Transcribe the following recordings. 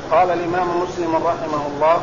قال الإمام مسلم رحمه الله: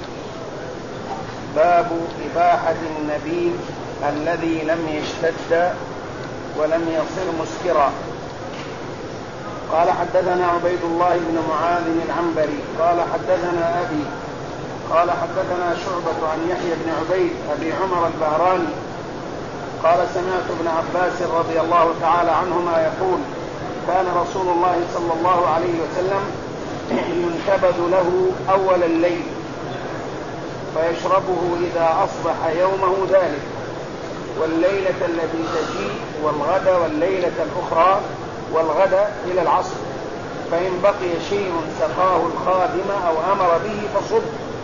باب إباحة النبيذ الذي لم يشتد ولم يصر مسكرا. قال: حدثنا عبيد الله بن معاذ العنبري قال: حدثنا أبي قال: حدثنا شعبة عن يحيى بن عبيد أبي عمر البهراني قال: سمعت ابن عباس رضي الله تعالى عنهما يقول: كان رسول الله صلى الله عليه وسلم ينتبذ له أول الليل فيشربه إذا أصبح يومه ذلك، والليلة التي تجيء والغد والليلة الأخرى والغد إلى العصر، فإن بقي شيء سقاه الخادم أو أمر به فصب.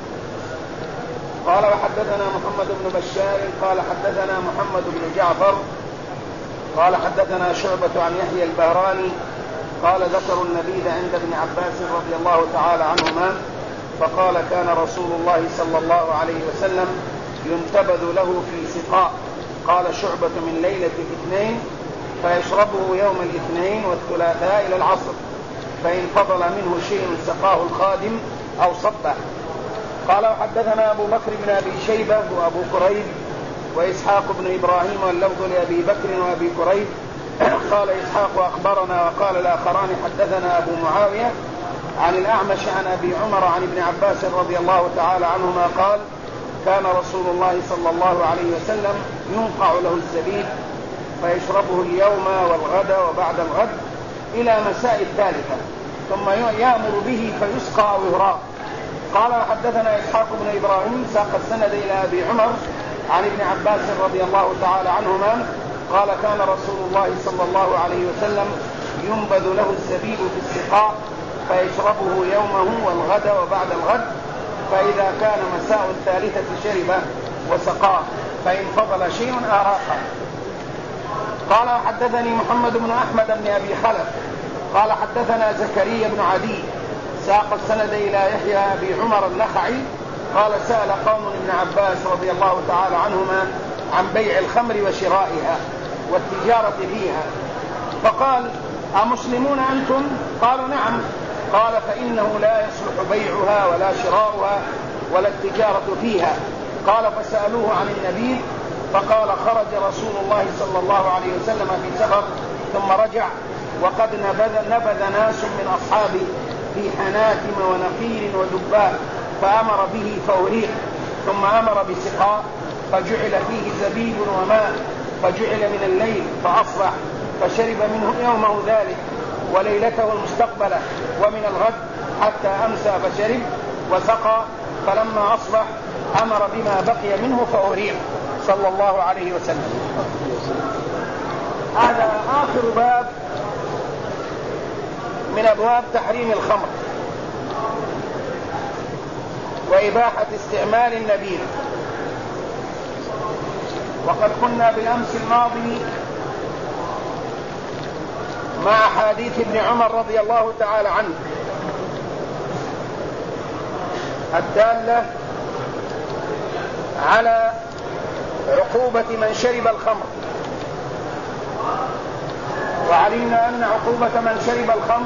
قال: وحدثنا محمد بن بشار قال: حدثنا محمد بن جعفر قال: حدثنا شعبة عن يحيى البهراني قال: ذكروا النبيذ عند ابن عباس رضي الله تعالى عنهما فقال: كان رسول الله صلى الله عليه وسلم ينتبذ له في سقاء. قال شعبة: من ليلة الاثنين فيشربه يوم الاثنين والثلاثاء إلى العصر، فإن فضل منه شيء سقاه الخادم أو صبه. قال: وحدثنا أبو بكر بن أبي شيبة وأبو كريب وإسحاق بن إبراهيم واللفظ لأبي بكر وأبي كريب. قال إسحاق: أخبرنا. وقال الآخران: حدثنا أبو معاوية عن الأعمش عن أبي عمر عن ابن عباس رضي الله تعالى عنهما قال: كان رسول الله صلى الله عليه وسلم ينقع له الزبيب فيشربه اليوم والغد وبعد الغد إلى مساء الثالثة، ثم يأمر به فيسقى أو يهراق. قال: حدثنا إسحاق بن إبراهيم ساق السند إلى أبي عمر عن ابن عباس رضي الله تعالى عنهما قال: كان رسول الله صلى الله عليه وسلم ينبذ له الزبيب في السقاء فيشربه يومه والغد وبعد الغد، فإذا كان مساء الثالثة شربه وسقاه، فإن فضل شيء أراقه. قال: حدثني محمد بن أحمد بن أبي خلف قال: حدثنا زكريا بن عدي ساق السند إلى يحيى أبي عمر النخعي قال: سأل قوم ابن عباس رضي الله تعالى عنهما عن بيع الخمر وشرائها والتجارة فيها، فقال: أمسلمون أنتم؟ قالوا: نعم. قال: فإنه لا يصلح بيعها ولا شراؤها ولا التجارة فيها. قال: فسألوه عن النبيذ فقال: خرج رسول الله صلى الله عليه وسلم في سفر ثم رجع وقد نبذ ناس من أصحابه في حناتم ونقير ودباء، فأمر به فأريق، ثم أمر بسقاء فجعل فيه زبيب وماء، فجعل من الليل فأصبح فشرب منه يومه ذلك وليلته المستقبلة ومن الغد حتى أمسى فشرب وسقى، فلما أصبح أمر بما بقي منه فأريق صلى الله عليه وسلم. هذا آخر باب من أبواب تحريم الخمر وإباحة استعمال النبيذ. وقد كنا بالأمس الماضي مع حديث ابن عمر رضي الله تعالى عنه الدالة على عقوبة من شرب الخمر، وعلمنا أن عقوبة من شرب الخمر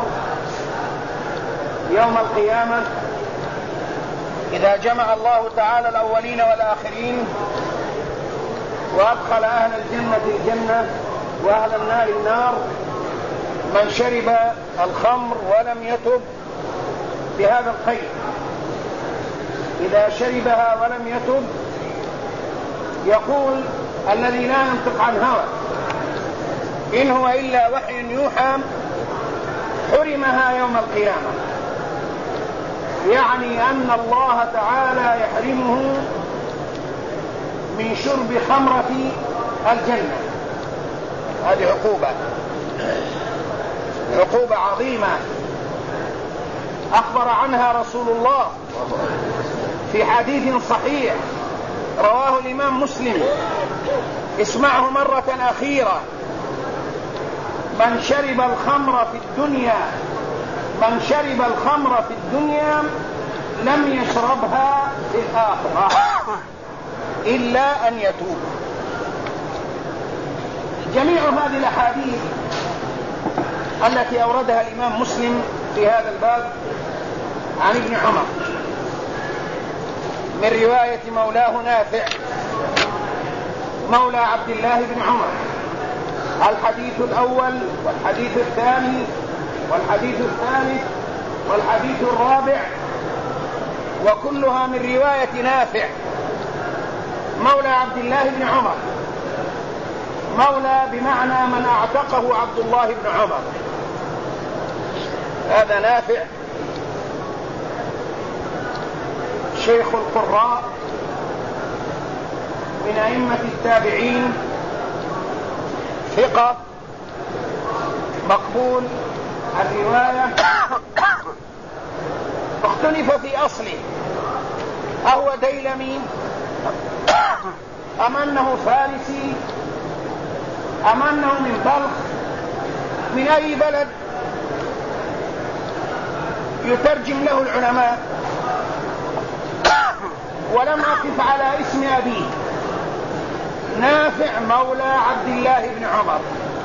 يوم القيامة إذا جمع الله تعالى الأولين والآخرين وأدخل أهل الجنة الجنة وأهل النار النار، من شرب الخمر ولم يتب بهذا الخير، إذا شربها ولم يتب يقول الذي لا ينطق عن هوى إن هو إلا وحي يوحى حرمها يوم القيامة، يعني أن الله تعالى يحرمه من شرب خمرة الجنة. هذه عقوبة عظيمة أخبر عنها رسول الله في حديث صحيح رواه الإمام مسلم. اسمعه مرة أخيرة: من شرب الخمر في الدنيا لم يشربها في الآخرة إلا أن يتوب. جميع هذه الأحاديث التي أوردها الإمام مسلم في هذا الباب عن ابن عمر من رواية مولاه نافع مولى عبد الله بن عمر. الحديث الأول والحديث الثاني والحديث الثالث والحديث الرابع وكلها من رواية نافع مولى عبد الله بن عمر. مولى بمعنى من اعتقه عبد الله بن عمر. هذا نافع شيخ القراء من أئمة التابعين، ثقة مقبول الرواية. اختلف في أصله، أهو ديلمي أم أنه فارسي أم أنه من بلخ، من أي بلد يترجم له العلماء، ولم أقف على اسم أبيه. نافع مولى عبد الله بن عمر،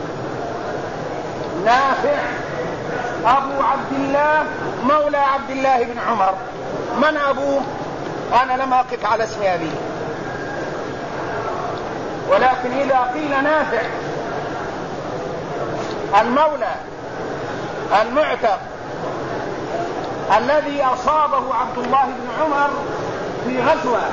نافع أبو عبد الله مولى عبد الله بن عمر. من أبوه؟ أنا لم أقف على اسم أبيه، ولكن إذا قيل نافع المولى المعتق الذي أصابه عبد الله بن عمر في غزوة،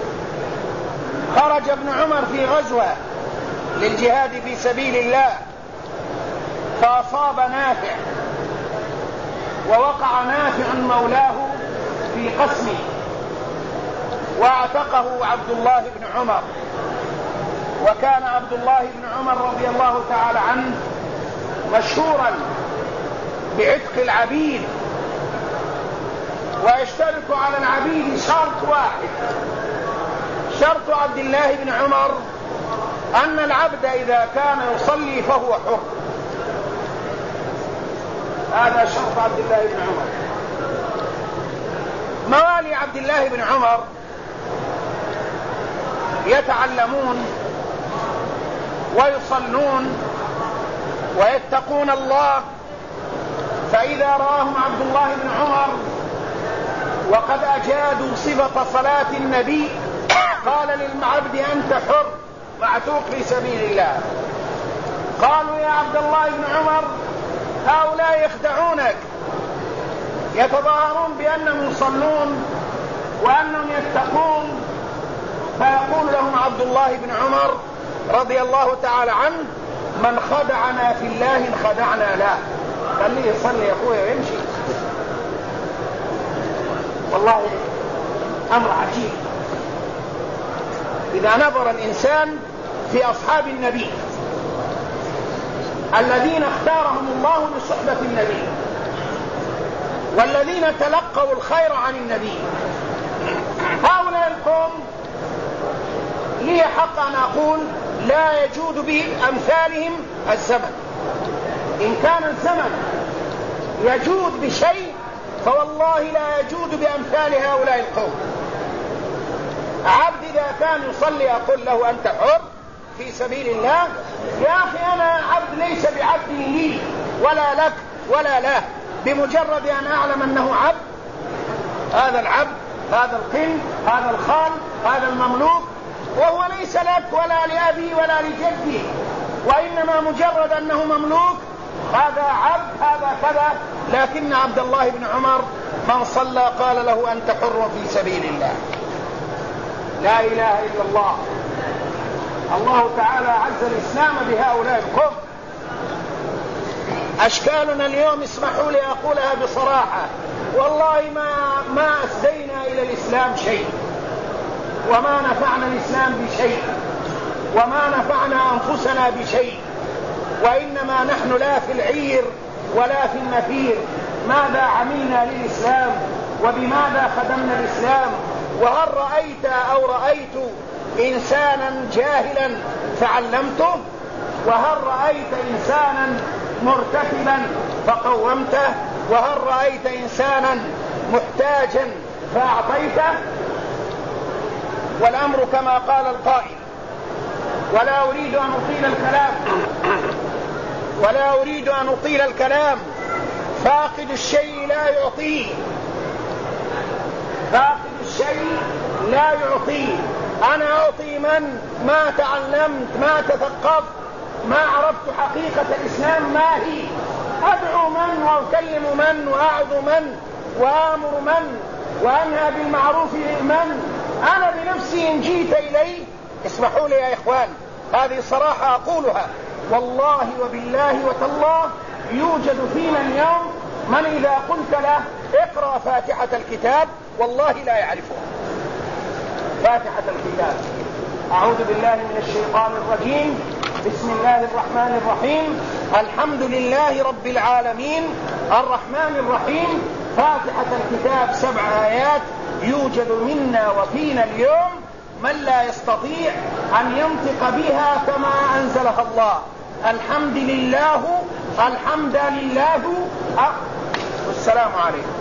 خرج ابن عمر في غزوة للجهاد في سبيل الله فأصاب نافع، ووقع نافع مولاه في قسمه واعتقه عبد الله بن عمر. وكان عبد الله بن عمر رضي الله تعالى عنه مشهورا بعتق العبيد، ويشترط على العبيد شرط واحد. شرط عبد الله بن عمر أن العبد إذا كان يصلي فهو حر. هذا شرط عبد الله بن عمر. موالي عبد الله بن عمر يتعلمون ويصلون ويتقون الله، فإذا راهم عبد الله بن عمر وقد أجادوا صفة صلاة النبي قال للعبد أنت حر معتوق في سبيل الله. قالوا يا عبد الله بن عمر هؤلاء يخدعونك، يتظاهرون بأنهم يصلون وأنهم يتقون. فيقول لهم عبد الله بن عمر رضي الله تعالى عنه من خدعنا في الله انخدعنا له. خليه يصلي يا أخويا ويمشي. والله أمر عجيب إذا نظر الإنسان في أصحاب النبي الذين اختارهم الله لصحبة النبي والذين تلقوا الخير عن النبي. هؤلاء القوم لي حق أن أقول لا يجود بأمثالهم الزمن. إن كان الزمن يجود بشيء فوالله لا يجود بأمثال هؤلاء القوم. عبد إذا كان يصلي أقول له أنت حر في سبيل الله. يا أخي أنا عبد ليس بعبد لي ولا لك ولا له، بمجرد أن أعلم أنه عبد، هذا العبد هذا القن هذا الخال هذا المملوك، وهو ليس لك ولا لأبي ولا لجدي، وإنما مجرد أنه مملوك هذا عبد هذا كذا. لكن عبد الله بن عمر من صلى قال له أنت حر في سبيل الله. لا إله إلا الله. الله تعالى عز الإسلام بهؤلاء القوم. أشكالنا اليوم اسمحوا لي أقولها بصراحة، والله ما أسدينا إلى الإسلام شيء، وما نفعنا الإسلام بشيء، وما نفعنا أنفسنا بشيء، وإنما نحن لا في العير ولا في النفير. ماذا عملنا للإسلام وبماذا خدمنا الإسلام؟ وهل رأيت أو رأيت إنسانا جاهلا فعلمته؟ وهل رأيت إنسانا مرتكبا فقومته؟ وهل رأيت إنسانا محتاجا فأعطيته؟ والأمر كما قال القائل. ولا أريد أن أطيل الكلام. فاقد الشيء لا يعطيه، لا يعطيه. أنا أعطي من ما تعلمت، ما تثقفت، ما عرفت حقيقة الإسلام ما هي. أدعو من وأكلم من وأعظ من وآمر من وأنهى بالمعروف من. أنا بنفسي إن جيت إليه، اسمحوا لي يا إخوان، هذه صراحة أقولها والله وبالله وتالله، يوجد فينا اليوم من إذا قلت له اقرأ فاتحة الكتاب والله لا يعرفها. فاتحة الكتاب، أعوذ بالله من الشيطان الرجيم، بسم الله الرحمن الرحيم، الحمد لله رب العالمين الرحمن الرحيم. فاتحة الكتاب 7 آيات. يوجد منا وفينا اليوم من لا يستطيع أن ينطق بها كما أنزلها الله. الحمد لله، الحمد لله، والسلام عليكم.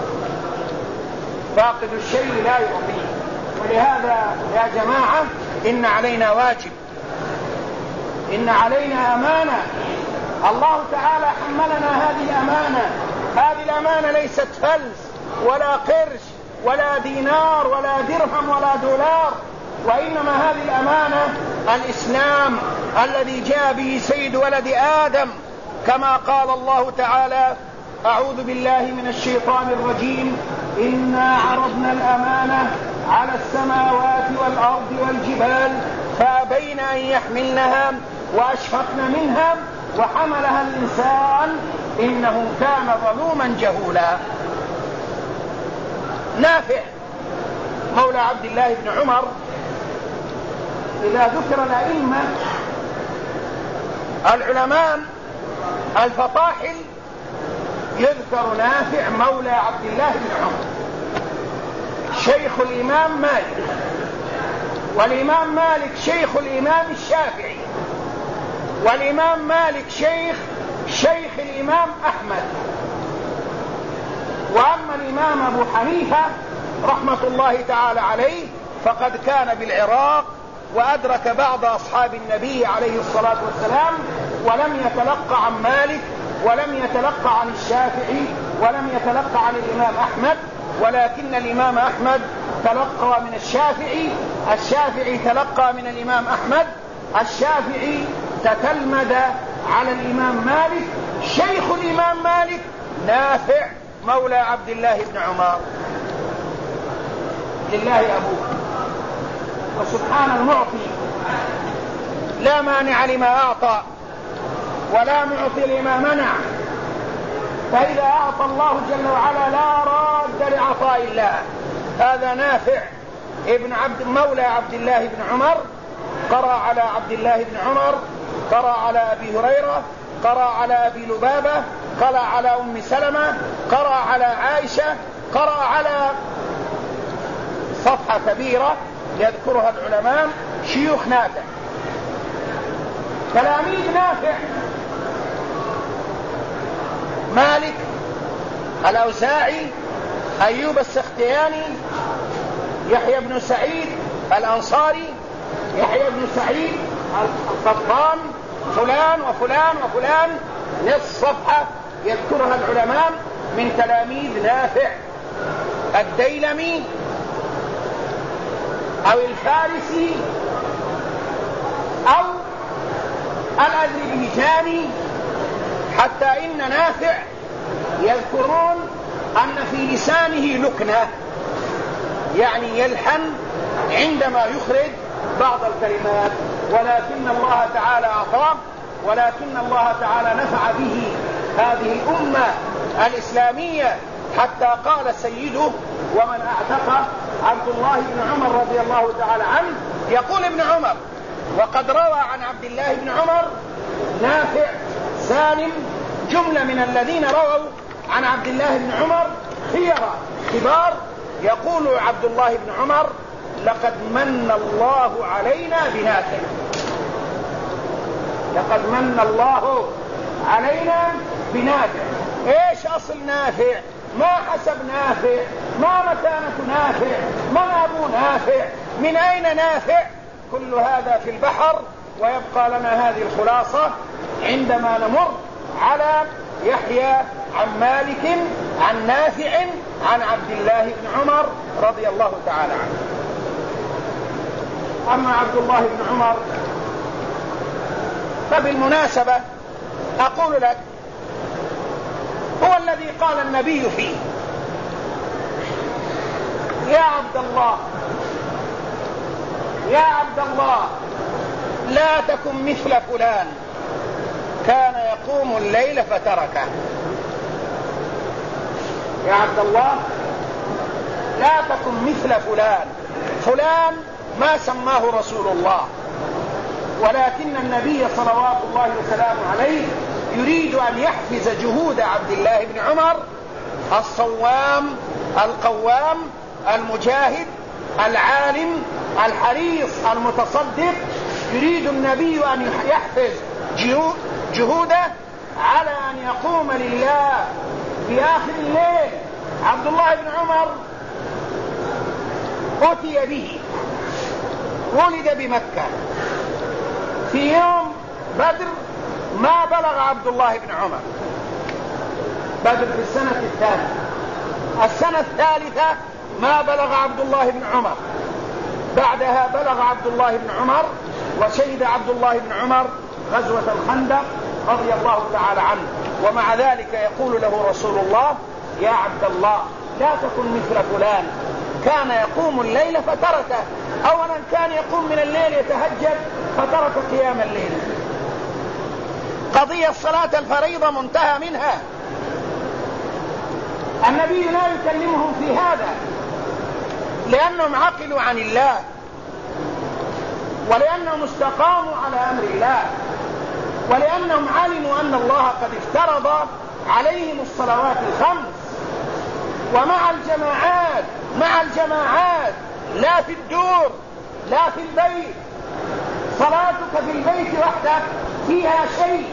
فاقد الشيء لا يعطيه. ولهذا يا جماعة إن علينا واجب، إن علينا أمانة. الله تعالى حملنا هذه الأمانة. هذه الأمانة ليست فلس ولا قرش ولا دينار ولا درهم ولا دولار، وإنما هذه الأمانة الإسلام الذي جاء به سيد ولد آدم، كما قال الله تعالى: أعوذ بالله من الشيطان الرجيم، إنا عرضنا الأمانة على السماوات والأرض والجبال فأبين أن يحملنها وأشفقن منها وحملها الإنسان إنه كان ظلوما جهولا. نافع مولى عبد الله بن عمر، إذا ذكر الأئمة العلماء الفطاحل يذكر نافع مولى عبد الله بن عمر شيخ الإمام مالك، والإمام مالك شيخ الإمام الشافعي، والإمام مالك شيخ الإمام أحمد. وأما الإمام أبو حنيفة رحمة الله تعالى عليه فقد كان بالعراق وأدرك بعض أصحاب النبي عليه الصلاة والسلام، ولم يتلقى عن مالك ولم يتلقى عن الشافعي ولم يتلقى عن الإمام أحمد، ولكن الإمام أحمد تلقى من الشافعي، الشافعي تلقى من الإمام أحمد، الشافعي تتلمذ على الإمام مالك. شيخ الإمام مالك نافع مولى عبد الله بن عمر. لله أبوه وسبحان المعطي، لا مانع لما أعطى ولا معطي لما منع، فإذا أعطى الله جل وعلا لا راد لعطاء الله. هذا نافع ابن مولى عبد الله بن عمر، قرأ على عبد الله بن عمر، قرأ على أبي هريرة، قرأ على أبي لبابة، قرأ على أم سلمة، قرأ على عائشة، قرأ على صفحة كبيرة يذكرها العلماء شيوخ نافع. تلاميذ نافع: مالك، الأوزاعي، أيوب السختياني، يحيى بن سعيد الأنصاري، يحيى بن سعيد القطان، فلان وفلان وفلان. نصف صفحة يذكرها العلماء من تلاميذ نافع. الديلمي أو الفارسي أو الأذربيجاني، حتى إن نافع يذكرون أن في لسانه لكنة، يعني يلحن عندما يخرج بعض الكلمات، ولكن الله تعالى أعطاه، ولكن الله تعالى نفع به هذه الأمة الإسلامية، حتى قال سيده ومن أعتق عبد الله بن عمر رضي الله تعالى عنه. يقول ابن عمر: وقد روى عن عبد الله بن عمر نافع، سالم، جملة من الذين رووا عن عبد الله بن عمر خيرة كبار. يقول عبد الله بن عمر: لقد من الله علينا بنافع. لقد من الله علينا بنافع. ايش اصل نافع؟ ما حسب نافع؟ ما مكانة نافع؟ من ابو نافع؟ من اين نافع؟ كل هذا في البحر، ويبقى لنا هذه الخلاصة عندما نمر على يحيى عن مالك عن نافع عن عبد الله بن عمر رضي الله تعالى عنه. أما عبد الله بن عمر فبالمناسبة أقول لك هو الذي قال النبي فيه: يا عبد الله يا عبد الله لا تكن مثل فلان كان يقوم الليل فتركه. يا عبد الله لا تكن مثل فلان. فلان ما سماه رسول الله، ولكن النبي صلوات الله وسلامه عليه يريد أن يحفز جهود عبد الله بن عمر الصوام القوام المجاهد العالم الحريص المتصدق. يريد النبي أن يحفز جهوده على أن يقوم لله في آخر الليل. عبد الله بن عمر أتي به، ولد بمكة في يوم بدر، ما بلغ عبد الله بن عمر. بدر في السنة الثالثة، السنة الثالثة ما بلغ عبد الله بن عمر. بعدها بلغ عبد الله بن عمر، وشهد عبد الله بن عمر غزوة الخندق رضي الله تعالى عنه. ومع ذلك يقول له رسول الله: يا عبد الله لا تكن مثل فلان كان يقوم الليل فتركه. أولا كان يقوم من الليل يتهجد فترك قيام الليل. قضية صلاة الفريضة منتهى منها. النبي لا يكلمهم في هذا لأنهم عقلوا عن الله، ولأنهم استقاموا على أمر الله، ولأنهم علموا أن الله قد افترض عليهم الصلوات الخمس. ومع الجماعات لا في الدور لا في البيت. صلاتك في البيت وحدك فيها شيء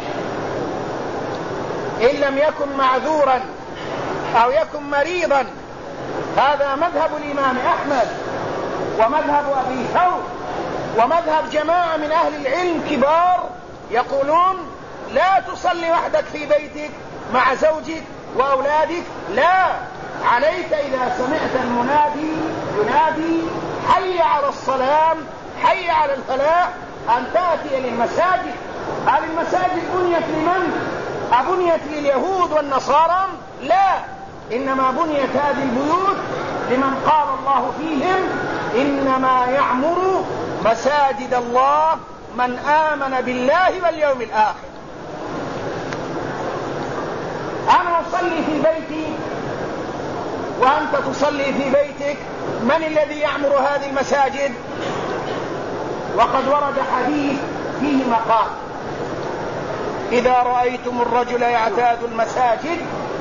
إن لم يكن معذورا أو يكن مريضا. هذا مذهب الإمام أحمد ومذهب أبي ثور ومذهب جماعة من أهل العلم كبار، يقولون لا تصلي وحدك في بيتك مع زوجك وأولادك. لا، عليك إذا سمعت المنادي ينادي حي على الصلاة حي على الفلاح أن تأتي للمساجد. هذه المساجد بنيت لمن؟ أبنيت لليهود والنصارى؟ لا، إنما بنيت هذه البيوت لمن قال الله فيهم: إنما يعمر مساجد الله من آمن بالله واليوم الآخر. أنا أصلي في بيتي وأنت تصلي في بيتك، من الذي يعمر هذه المساجد؟ وقد ورد حديث فيه مقال: إذا رأيتم الرجل يعتاد المساجد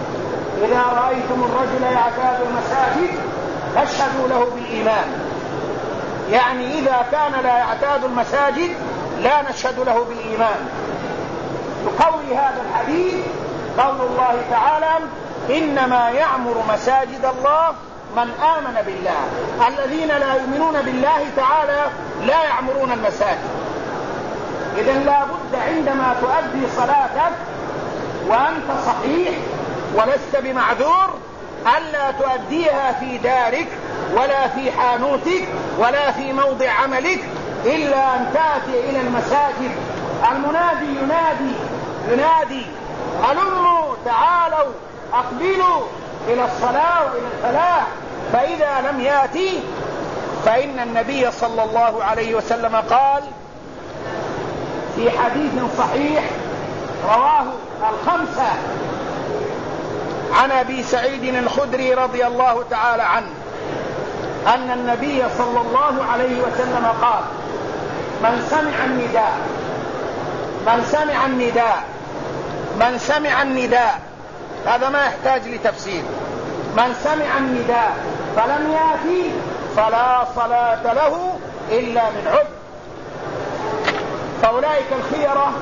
فاشهدوا له بالإيمان. يعني إذا كان لا يعتاد المساجد لا نشهد له بالإيمان. يقوي هذا الحديث قول الله تعالى: إنما يعمر مساجد الله من آمن بالله. الذين لا يؤمنون بالله تعالى لا يعمرون المساجد. إذن لا بد عندما تؤدي صلاتك وأنت صحيح ولست بمعذور ألا تؤديها في دارك ولا في حانوتك ولا في موضع عملك، إلا أن تأتي إلى المساجد. المنادي ينادي هلموا تعالوا أقبلوا إلى الصلاة وإلى الفلاح. فإذا لم يأتي فإن النبي صلى الله عليه وسلم قال في حديث صحيح رواه الخمسة عن أبي سعيد الخدري رضي الله تعالى عنه أن النبي صلى الله عليه وسلم قال: من سمع النداء هذا ما يحتاج لتفسير. من سمع النداء فلم يأتي فلا صلاة له إلا من عذر. فأولئك الخيرة: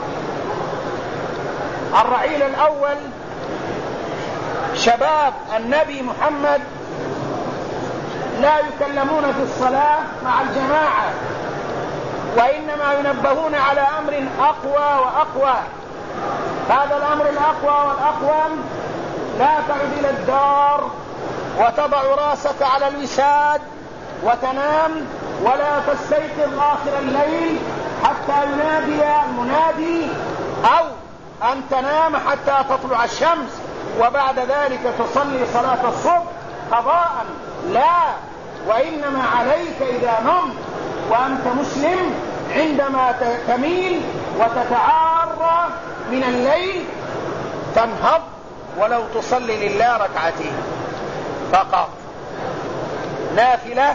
الرعيل الأول شباب النبي محمد لا يكلمون في الصلاة مع الجماعة، وإنما ينبهون على أمر أقوى وأقوى. هذا الأمر الأقوى والأقوم: لا تعد إلى الدار وتضع راسك على الوساد وتنام ولا تستيقظ آخر الليل حتى ينادي المنادي، أو أن تنام حتى تطلع الشمس وبعد ذلك تصلي صلاة الصبح قضاء. لا، وإنما عليك إذا نمت وأنت مسلم عندما تميل وتتعارى من الليل تنهض ولو تصلي لله ركعتين فقط، نافلة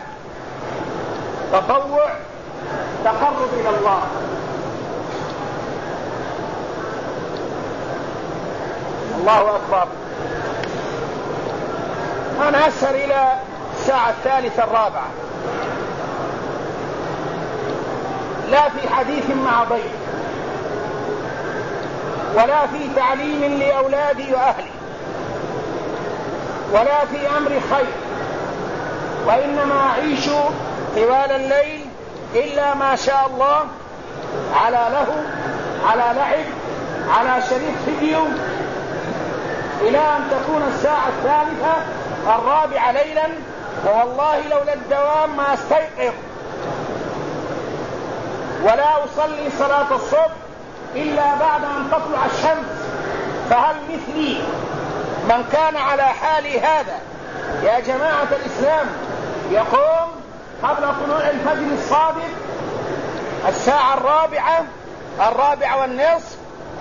تطوع تقرب إلى الله. الله أكبر. أنا أسهر إلى الساعة 3:43، لا في حديث مع ضيف ولا في تعليم لأولادي وأهلي ولا في أمر خير، وإنما أعيش طوال الليل إلا ما شاء الله، على لهو، على لعب، على شريط فيديو، إلى أن تكون الساعة 3:43 ليلا، ووالله لولا الدوام ما استيقظ ولا أصلي صلاة الصبح إلا بعد أن تطلع الشمس. فهل مثلي من كان على حالي هذا يا جماعة الإسلام يقوم قبل طلوع الفجر الصادق الساعة 4:45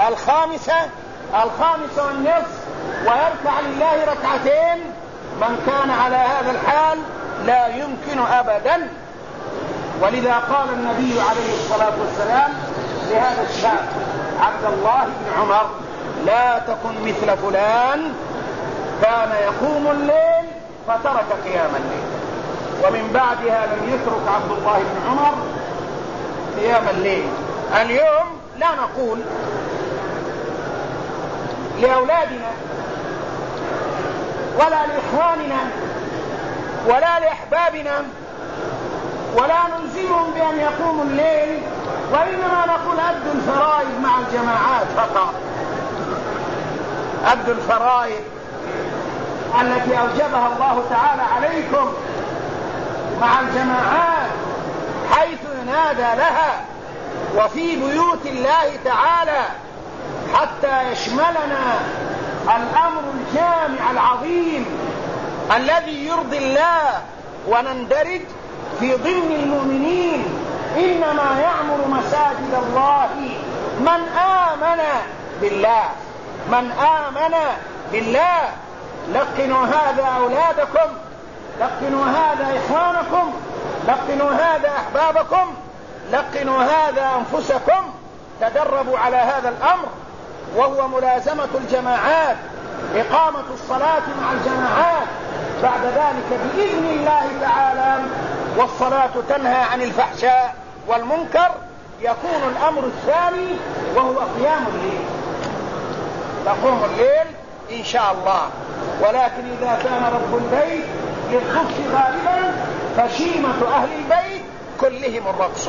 5:05 ويركع لله ركعتين؟ من كان على هذا الحال لا يمكن أبدا. ولذا قال النبي عليه الصلاة والسلام لهذا الشاب عبد الله بن عمر: لا تكن مثل فلان كان يقوم الليل فترك قيام الليل. ومن بعدها لم يترك عبد الله بن عمر قيام الليل. اليوم لا نقول لأولادنا ولا لإخواننا ولا لأحبابنا ولا نلزمهم بأن يقوموا الليل، وإنما نقول أدوا الفرائض مع الجماعات فقط. أدوا الفرائض التي أوجبها الله تعالى عليكم مع الجماعات حيث ينادى لها وفي بيوت الله تعالى، حتى يشملنا الأمر الجامع العظيم الذي يرضي الله ونندرج في ضمن المؤمنين. إنما يعمر مساجد الله من آمن بالله، من آمن بالله. لقنوا هذا أولادكم، لقنوا هذا إخوانكم، لقنوا هذا أحبابكم، لقنوا هذا أنفسكم. تدربوا على هذا الأمر، وهو ملازمة الجماعات، إقامة الصلاة مع الجماعات. بعد ذلك بإذن الله تعالى والصلاة تنهى عن الفحشاء والمنكر، يكون الأمر الثاني وهو قيام الليل. تقوم الليل إن شاء الله. ولكن إذا كان رب البيت للخبث غالبا فشيمة أهل البيت كلهم الرقص.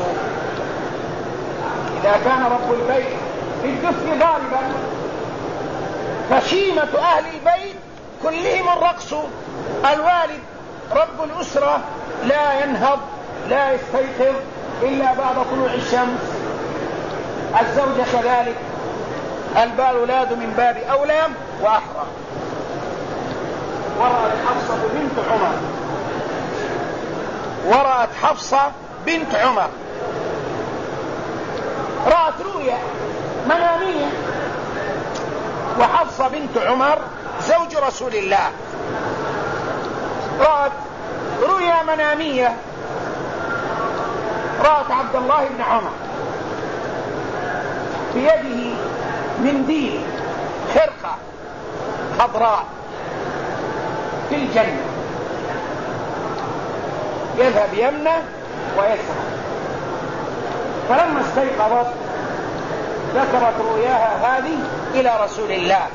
إذا كان رب البيت للخبث غالبا فشيمة أهل البيت كلهم الرقص. الوالد رب الأسرة لا ينهض لا يستيقظ إلا بعد طلوع الشمس، الزوجة كذلك، الأولاد من باب أولى وأحرى. ورأت حفصة بنت عمر رأت رؤيا منامية، وحفصة بنت عمر زوج رسول الله رأت رؤيا منامية. رأت عبد الله بن عمر بيده منديل خرقة خضراء في الجنة، يذهب يمنة ويسرى. فلما استيقظت ذكرت رؤياها هذه إلى رسول الله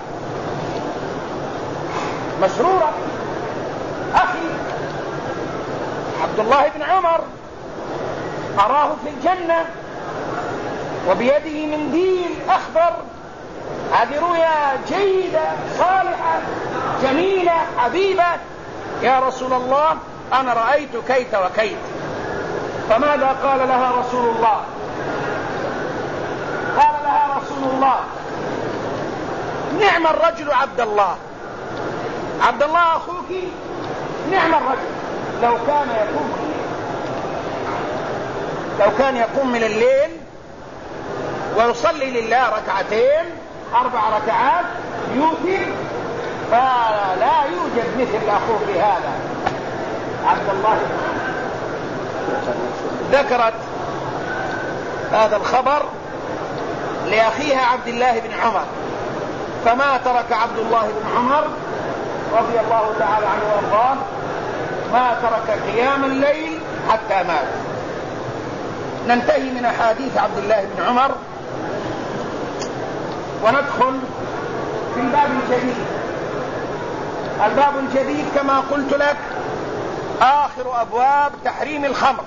مسرورة: أخي عبد الله بن عمر أراه في الجنة وبيده منديل أخضر، هذه رؤيا جيدة صالحة جميلة حبيبة. يا رسول الله أنا رأيت كيت وكيت. فماذا قال لها رسول الله؟ قال لها رسول الله: نعم الرجل عبد الله. عبد الله أخوك نعم الرجل، لو كان يقوم من الليل ويصلي لله ركعتين 4 ركعات يوتر، فلا يوجد مثل أخوك هذا عبد الله. ذكرت هذا الخبر لأخيها عبد الله بن عمر، فما ترك عبد الله بن عمر رضي الله تعالى عنه وارضاه ما ترك قيام الليل حتى مات. ننتهي من أحاديث عبد الله بن عمر وندخل في الباب الجديد. الباب الجديد كما قلت لك آخر أبواب تحريم الخمر،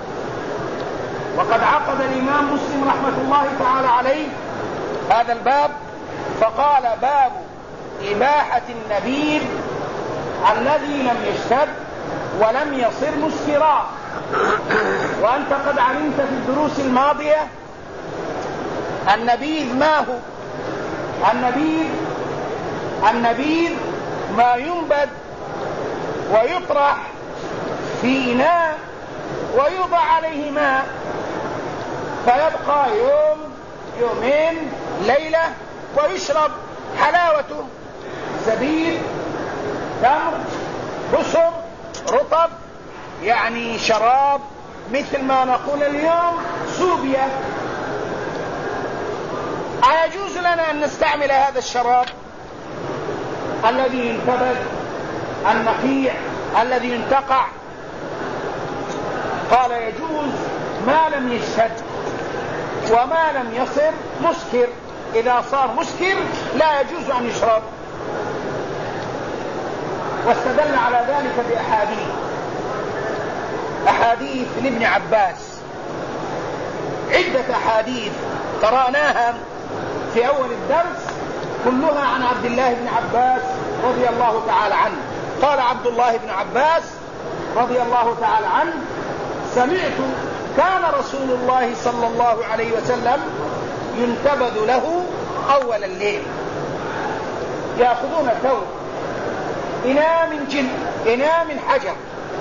وقد عقد الإمام مسلم رحمة الله تعالى عليه هذا الباب فقال: باب إباحة النبيذ الذي لم يشتد ولم يصر مسكرا. وأنت قد علمت في الدروس الماضية النبيذ ما هو؟ النبيذ ما ينبذ ويطرح في إناء ويوضع عليه ماء فيبقى يوم يومين ليلة ويشرب حلاوته، زبيب، تمر، بسر، رطب، يعني شراب مثل ما نقول اليوم صوبيا. أيجوز لنا أن نستعمل هذا الشراب الذي ينتبذ، النقيع الذي ينتقع؟ قال: يجوز ما لم يشتد وما لم يصر مسكر. إذا صار مسكر لا يجوز أن يشرب. واستدل على ذلك بأحاديث لابن عباس، عدة أحاديث قرأناها في أول الدرس كلها عن عبد الله بن عباس رضي الله تعالى عنه. قال عبد الله بن عباس رضي الله تعالى عنه: سمعت كان رسول الله صلى الله عليه وسلم ينتبذ له أول الليل. يأخذون ثوب، إناء من جلد، إناء من حجر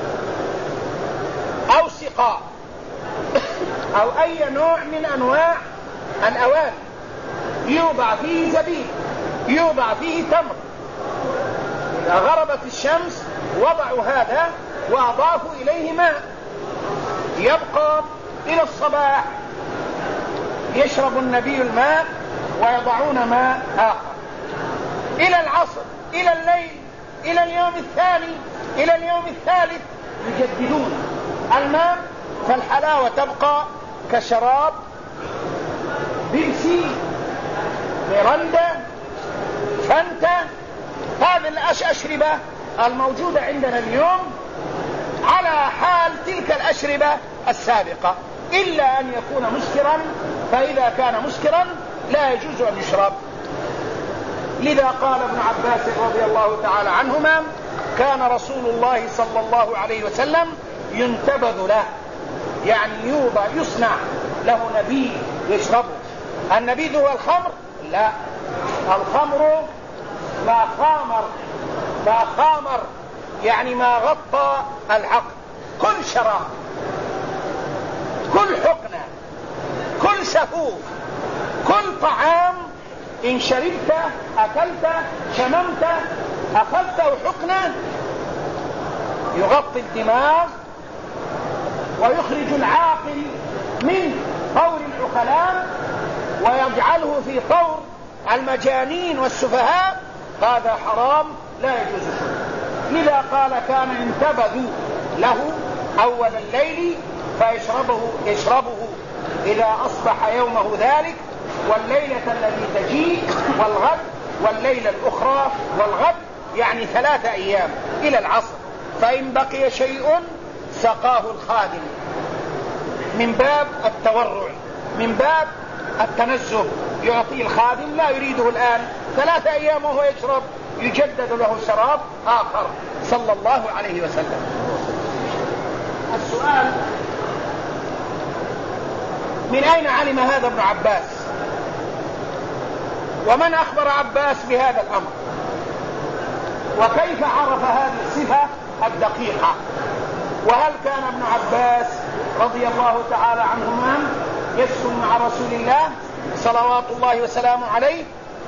أو سقاء أو أي نوع من أنواع الأواني، يوضع فيه زبيب، يوضع فيه تمر. إذا غربت الشمس وضعوا هذا وأضافوا إليه ماء، يبقى إلى الصباح يشرب النبي الماء ويضعون ماء آخر، إلى العصر، إلى الليل، إلى اليوم الثاني، إلى اليوم الثالث يجددون الماء، فالحلاوة تبقى كشراب بيبسي، ميرندا، فانتا. هذه الأشربة الموجودة عندنا اليوم على حال تلك الأشربة السابقة، إلا أن يكون مسكرا، فإذا كان مسكرا لا يجوز أن يشرب. لذا قال ابن عباس رضي الله تعالى عنهما: كان رسول الله صلى الله عليه وسلم ينتبذ له، يعني يوضع، يصنع له نبيذ يشربه. النبيذ هو الخمر؟ لا، الخمر ما خامر يعني ما غطى العقل. كل شراب، كل حقنة، كل سفوف، كل طعام إن شربت، أكلت، شممت، أخذت حقنة يغطي الدماغ ويخرج العاقل من طور العقلاء ويجعله في طور المجانين والسفهاء، هذا حرام لا يجوز شربه. لذا قال: كان ينتبذ له أول الليل فيشربه إذا أصبح يومه ذلك، والليلة التي تجيء، والغد، والليلة الأخرى، والغد، يعني 3 أيام إلى العصر. فإن بقي شيء سقاه الخادم، من باب التورع، من باب التنزه، يعطيه الخادم، لا يريده الآن، 3 أيام وهو يشرب، يجدد له شراب آخر صلى الله عليه وسلم. السؤال: من أين علم هذا ابن عباس؟ ومن أخبر عباس بهذا الأمر؟ وكيف عرف هذه الصفة الدقيقة؟ وهل كان ابن عباس رضي الله تعالى عنهما يسكن مع رسول الله صلوات الله وسلامه عليه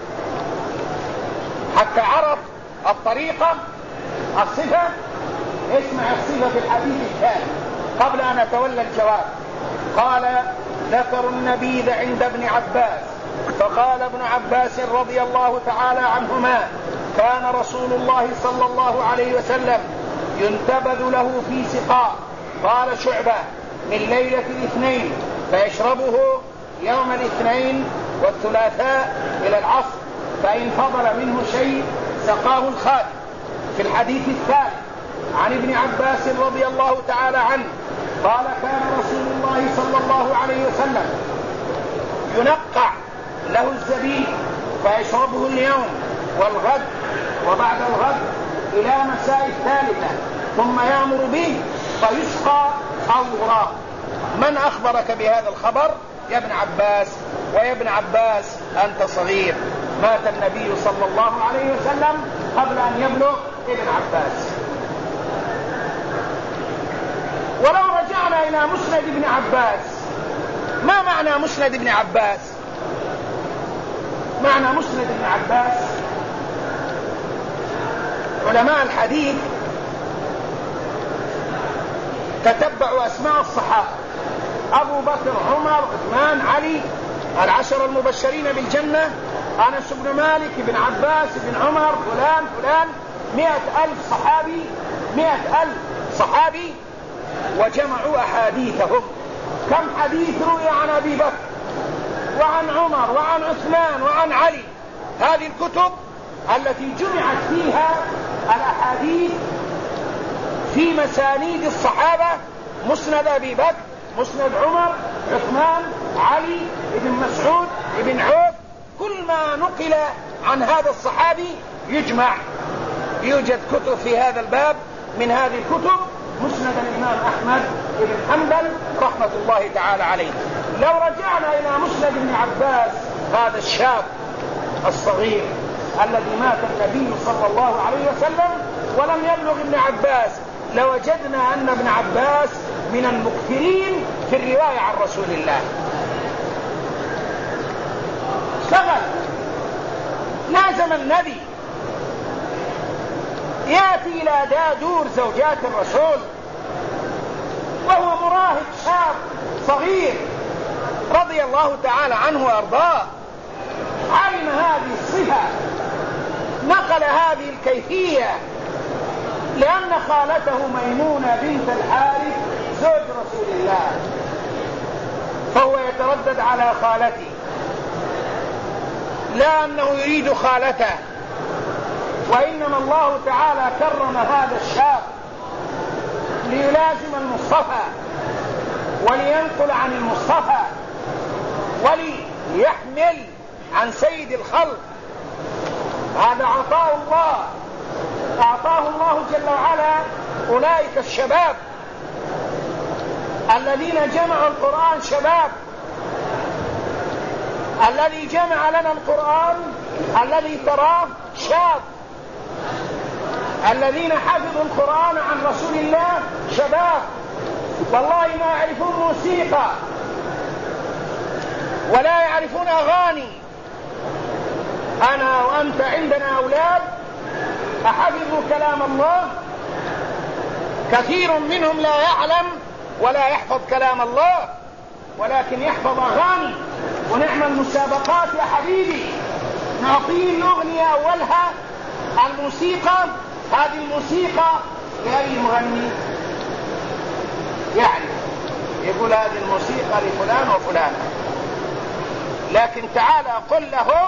حتى عرف الطريقة الصفة؟ اسمع الصفة في الحديث الثاني قبل أن أتولى الجواب. قال: ذكر النبيذ عند ابن عباس فقال ابن عباس رضي الله تعالى عنهما: كان رسول الله صلى الله عليه وسلم ينتبذ له في سقاء. قال شعبة: من ليلة الاثنين، فيشربه يوم الاثنين والثلاثاء إلى العصر، فإن فضل منه شيء سقاه الخادم. في الحديث الثالث عن ابن عباس رضي الله تعالى عنه قال: كان رسول الله صلى الله عليه وسلم ينقع له الزبيب فيشربه اليوم والغد وبعد الغد إلى مساء الثالثة، ثم يأمر به فيسقى أو يراق. من أخبرك بهذا الخبر يا ابن عباس؟ ويا ابن عباس أنت صغير، مات النبي صلى الله عليه وسلم قبل أن يبلغ ابن عباس. ولو رجعنا إلى مسند ابن عباس، ما معنى مسند ابن عباس؟ معنى مسند ابن عباس، علماء الحديث تتبعوا أسماء الصحابة: أبو بكر، عمر، عثمان، علي، العشر المبشرين بالجنة، أنس بن مالك، ابن عباس، ابن عمر، فلان فلان، 100,000 صحابي، 100,000 صحابي، وجمعوا أحاديثهم. كم حديث روي عن أبي بكر وعن عمر وعن عثمان وعن علي؟ هذه الكتب التي جمعت فيها الأحاديث في مسانيد الصحابة: مسند أبي بكر، مسند عمر، عثمان، علي، ابن مسعود، ابن عوف. كل ما نقل عن هذا الصحابي يجمع. يوجد كتب في هذا الباب، من هذه الكتب مسند الإمام أحمد بن حنبل رحمة الله تعالى عليه. لو رجعنا إلى مسند ابن عباس، هذا الشاب الصغير الذي مات النبي صلى الله عليه وسلم ولم يبلغ ابن عباس، لوجدنا أن ابن عباس من المكثرين في الرواية عن رسول الله. اشتغل، لازم النبي، يأتي إلى دور زوجات الرسول وهو مراهق شاب صغير رضي الله تعالى عنه وأرضاه، علم هذه الصفة، نقل هذه الكيفية، لأن خالته ميمونة بنت الحارث زوج رسول الله، فهو يتردد على خالته، لا أنه يريد خالته، وإنما الله تعالى كرم هذا الشاب ليلازم المصطفى ولينقل عن المصطفى وليحمل عن سيد الخلق. هذا عطاء الله، أعطاه الله جل وعلا أولئك الشباب الذين جمعوا القرآن. شباب الذي جمع لنا القرآن الذي تراه شاب، الذين حفظوا القرآن عن رسول الله شباب، والله ما يعرفون موسيقى ولا يعرفون أغاني. أنا وأنت عندنا أولاد أحفظوا كلام الله، كثير منهم لا يعلم ولا يحفظ كلام الله، ولكن يحفظ أغاني ونعمل مسابقات. يا حبيبي نعطيه الأغنية أولها الموسيقى، هذه الموسيقى لأي مغني يعني يقول هذه الموسيقى لفلان وفلان، لكن تعال قل له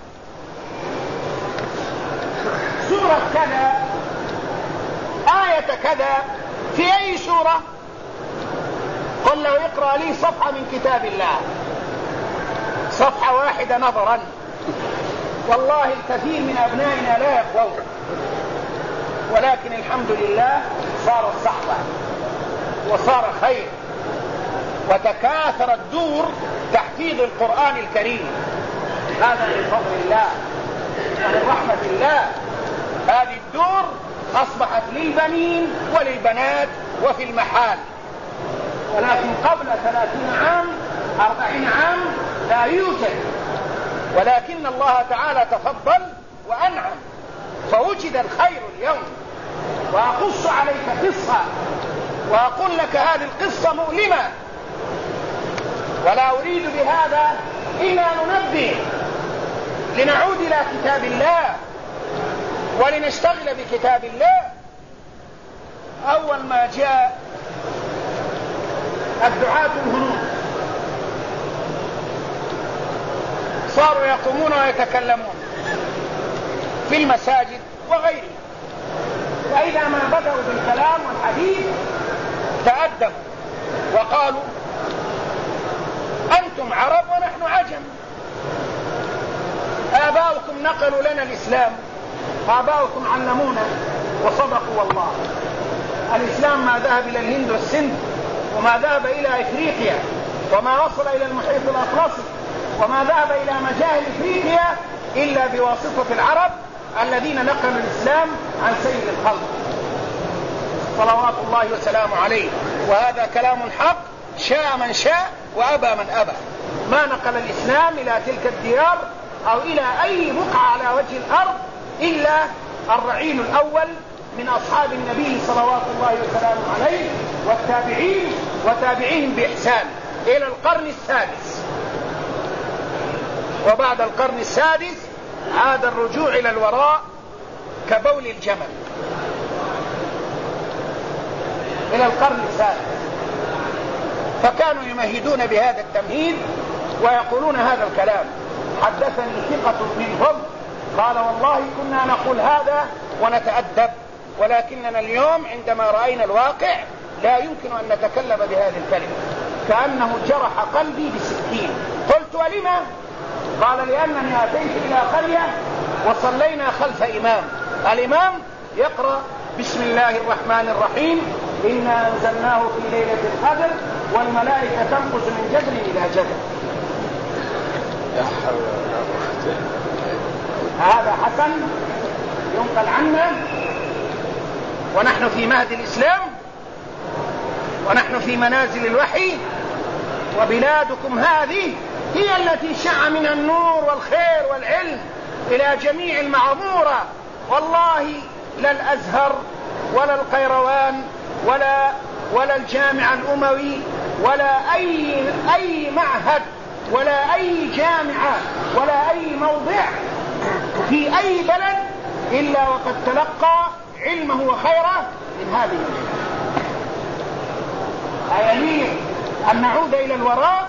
سورة كذا، آية كذا، في أي سورة؟ قل له اقرأ لي صفحة من كتاب الله، صفحة واحدة نظرا. والله الكثير من أبنائنا لا يقرؤون، ولكن الحمد لله صار الصحبة وصار خير وتكاثر الدور تحفيظ القرآن الكريم. هذا من فضل الله ومن رحمة الله. هذه الدور أصبحت للبنين وللبنات وفي المحال، ولكن قبل 30 عام 40 عام لا يوجد، ولكن الله تعالى تفضل وأنعم فوجد الخير اليوم. وأقص عليك قصة وأقول لك هذه القصة مؤلمة، ولا أريد بهذا إلا ننبه لنعود إلى كتاب الله ولنشتغل بكتاب الله. أول ما جاء الدعاة الهنود صاروا يقومون ويتكلمون في المساجد وغيره، وإذا ما بدأوا بالكلام والحديث تأدبوا وقالوا أنتم عرب ونحن عجم، آباؤكم نقلوا لنا الإسلام، آباؤكم علمونا، وصدقوا والله. الإسلام ما ذهب إلى الهند والسند، وما ذهب إلى إفريقيا، وما وصل إلى المحيط الأطلسي، وما ذهب إلى مجاهل إفريقيا إلا بواسطة العرب الذين نقلوا الإسلام عن سيد الخلق صلوات الله وسلامه عليه. وهذا كلام حق، شاء من شاء وأبى من أبى. ما نقل الإسلام إلى تلك الديار أو إلى أي بقعة على وجه الأرض إلا الرعيل الأول من أصحاب النبي صلوات الله وسلامه عليه، والتابعين وتابعين بإحسان إلى القرن السادس. وبعد القرن السادس عاد الرجوع إلى الوراء كبول الجمل إلى القرن السادس. فكانوا يمهدون بهذا التمهيد ويقولون هذا الكلام. حدثني ثقة منهم قال والله كنا نقول هذا ونتأدب، ولكننا اليوم عندما رأينا الواقع لا يمكن أن نتكلم بهذه الكلمة، كأنه جرح قلبي بسكين. قلت ولما؟ قال لأنني أتيت إلى قرية وصلينا خلف إمام، الإمام يقرأ بسم الله الرحمن الرحيم إنا أنزلناه في ليلة القدر والملائكة تنقص من جبل إلى جبل. هذا حسن ينقل عنا ونحن في مهد الإسلام ونحن في منازل الوحي، وبلادكم هذه هي التي شع منها النور والخير والعلم إلى جميع المعمورة. والله لا الأزهر ولا القيروان ولا الجامع الأموي ولا أي معهد ولا أي جامعة ولا أي موضع في أي بلد إلا وقد تلقى علمه وخيره من هذه البلد. أيليق أن نعود إلى الوراء؟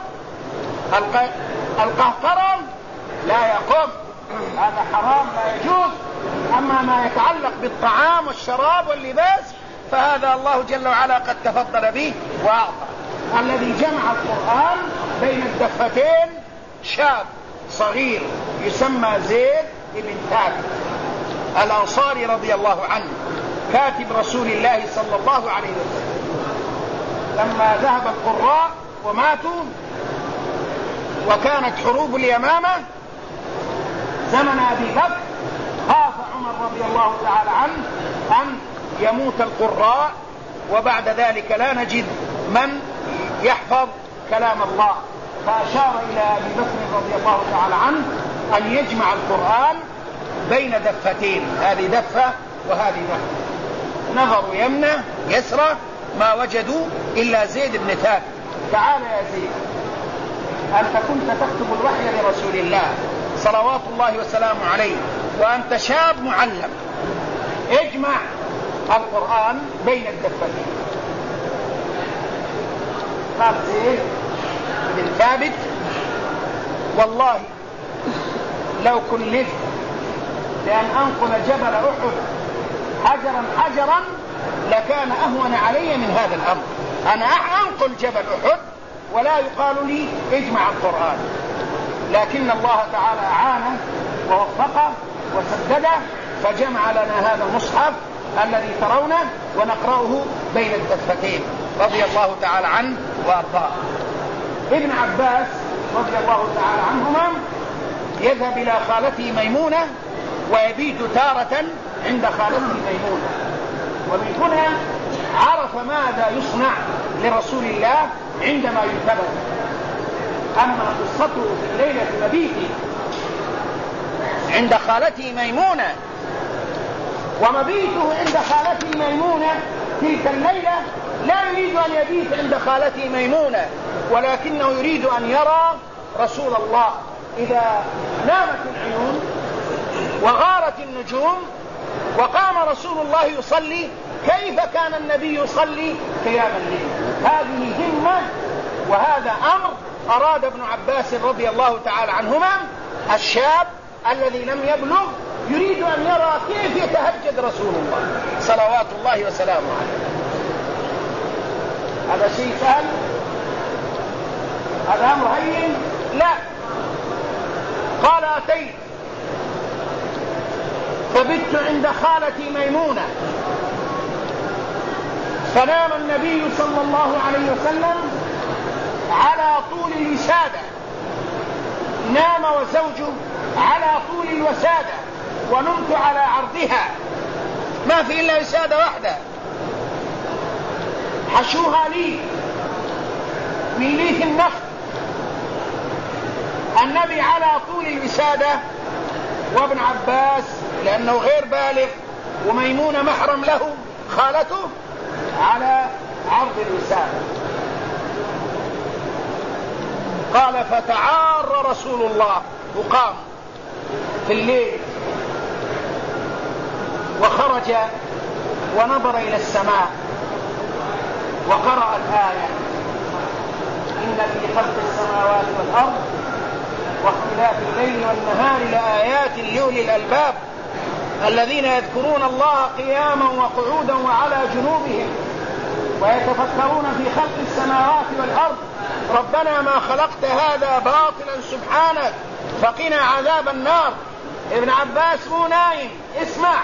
القهقرة لا يقوم، هذا حرام لا يجوز. أما ما يتعلق بالطعام والشراب واللباس فهذا الله جل وعلا قد تفضل به وأعطى. الذي جمع القرآن بين الدفتين شاب صغير يسمى زيد بن ثابت الأنصاري رضي الله عنه، كاتب رسول الله صلى الله عليه وسلم. لما ذهب القراء وماتوا وكانت حروب اليمامة زمن أبي بكر، خاف عمر رضي الله تعالى عنه أن يموت القراء وبعد ذلك لا نجد من يحفظ كلام الله، فأشار إلى أبي بكر رضي الله تعالى عنه أن يجمع القرآن بين دفتين، هذه دفة وهذه دفة. نظروا يمنة يسرى ما وجدوا إلا زيد بن ثابت. تعال يا زيد، أنت كنت تكتب الوحي لرسول الله صلوات الله وسلامه عليه وأنت شاب معلم، اجمع القرآن بين الدفتين. قال زيد بن ثابت والله لو كلفت لأن أنقل جبل أحد حجرا حجرا لكان أهون علي من هذا الأمر. أنا أنقل جبل أحد ولا يقال لي اجمع القرآن، لكن الله تعالى أعانه ووفقه وسدده فجمع لنا هذا المصحف الذي ترونه ونقرأه بين الدفتين رضي الله تعالى عنه وأرضاه. ابن عباس رضي الله تعالى عنهما يذهب إلى خالته ميمونة ويبيت تارة عند خالته ميمونة، ومن هنا عرف ماذا يصنع لرسول الله عندما ينتبه. أما قصته في ليلة مبيته عند خالته ميمونة ومبيته عند خالته ميمونة تلك الليلة، لا يريد أن يبيت عند خالته ميمونة، ولكنه يريد أن يرى رسول الله إذا نامت العيون وغارت النجوم وقام رسول الله يصلي كيف كان النبي يصلي قيام الليل. هذه همة وهذا أمر أراد ابن عباس رضي الله تعالى عنهما الشاب الذي لم يبلغ يريد أن يرى كيف يتهجد رسول الله صلوات الله وسلامه عليه. هذا شيء سهل؟ هذا أمر هين؟ لا. قال أتيت فبت عند خالتي ميمونة فنام النبي صلى الله عليه وسلم على طول الوسادة، نام وزوجه على طول الوسادة ونمت على عرضها، ما في إلا وسادة واحدة حشوها لي من ليث النخل. النبي على طول الوسادة وابن عباس لأنه غير بالغ وميمونة محرم له خالته على عرض الوسادة. قال فتعار رسول الله وقام في الليل وخرج ونظر إلى السماء وقرأ الآية إن في خلق السماوات والأرض واختلاف الليل والنهار لآيات لأولي الألباب الذين يذكرون الله قياما وقعودا وعلى جنوبهم ويتفكرون في خلق السماوات والأرض ربنا ما خلقت هذا باطلا سبحانك فقنا عذاب النار. ابن عباس مو نايم، اسمع،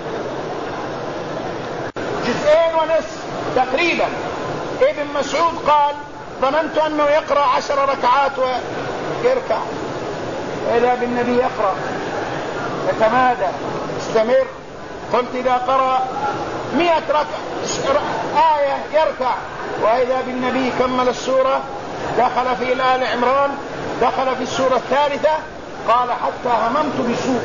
جزئين ونصف تقريبا. ابن مسعود قال ظننت أنه يقرأ 10 ركعات ويركع، إذا بالنبي يقرأ يتمادى استمر. قلت إذا قرأ 100 آية يركع، وإذا بالنبي كمل السورة دخل في آل عمران دخل في السورة الثالثة قال حتى هممت بسوء.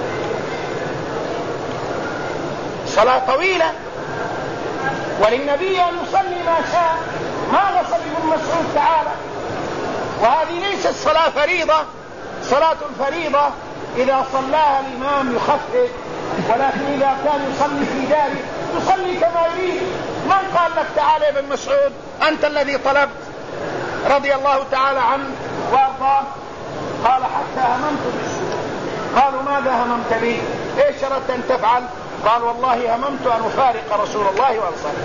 صلاة طويلة وللنبي أن يصلي ما شاء، ما غصب ابن مسعود تعالى. وهذه ليست صلاة فريضة، صلاة الفريضة إذا صلاها الإمام يخفف، ولكن إذا كان يصلي في داره يصلي كما يريد. من قال لك تعالى يا ابن مسعود أنت الذي طلبت رضي الله تعالى عنه وارضاه؟ قال حتى هممت بالسوء. قالوا ماذا هممت به؟ ايش اردت ان تفعل؟ قال والله هممت ان افارق رسول الله وانصرف.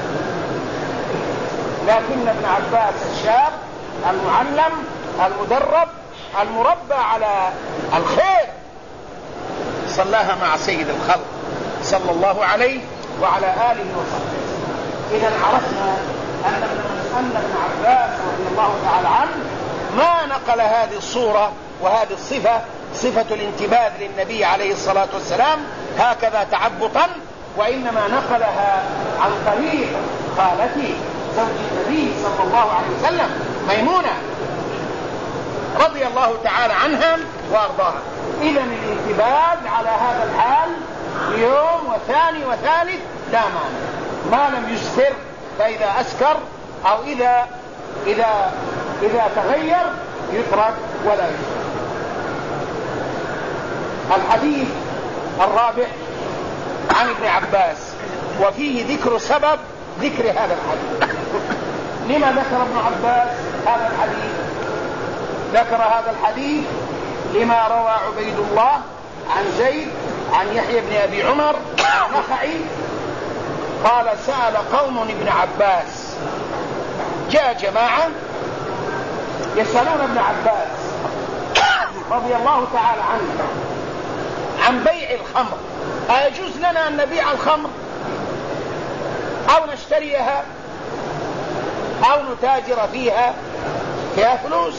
لكن ابن عباس الشاب المعلم المدرب المربى على الخير صلاها مع سيد الخلق صلى الله عليه وعلى آله وصحبه. إذا عرفنا أن ابن عباس رضي الله تعالى عنه ما نقل هذه الصورة وهذه الصفة، صفة الانتباه للنبي عليه الصلاة والسلام هكذا تعبطا، وإنما نقلها عن طريق خالته زوج النبي صلى الله عليه وسلم ميمونة رضي الله تعالى عنها وأرضاها. إذا الانتباه على هذا الحال يوم وثاني وثالث لا مانع، ما لم يسكر، فإذا أسكر أو إذا تغير يترك ولا يترك. الحديث الرابع عن ابن عباس وفيه ذكر سبب ذكر هذا الحديث. لما ذكر ابن عباس هذا الحديث؟ ذكر هذا الحديث لما روى عبيد الله عن زيد عن يحيى بن أبي عمر النخعي قال سأل قوم ابن عباس، جاء جماعة يسألون ابن عباس رضي الله تعالى عنه عن بيع الخمر، أيجوز لنا أن نبيع الخمر أو نشتريها أو نتاجر فيها؟ فيها فلوس،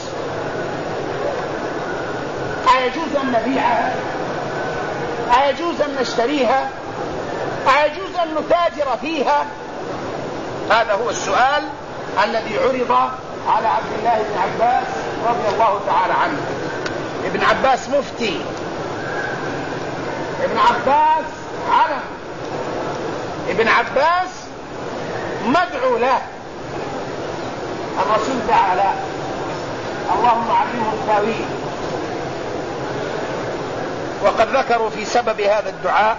أيجوز أن نبيعها؟ أيجوز أن نشتريها؟ أيجوز أن نتاجر فيها؟ هذا هو السؤال الذي عرض على عبد الله بن عباس رضي الله تعالى عنه. ابن عباس مفتي، ابن عباس علم، ابن عباس مدعو له، الرسول دعا له، اللهم علمه التاويل. وقد ذكروا في سبب هذا الدعاء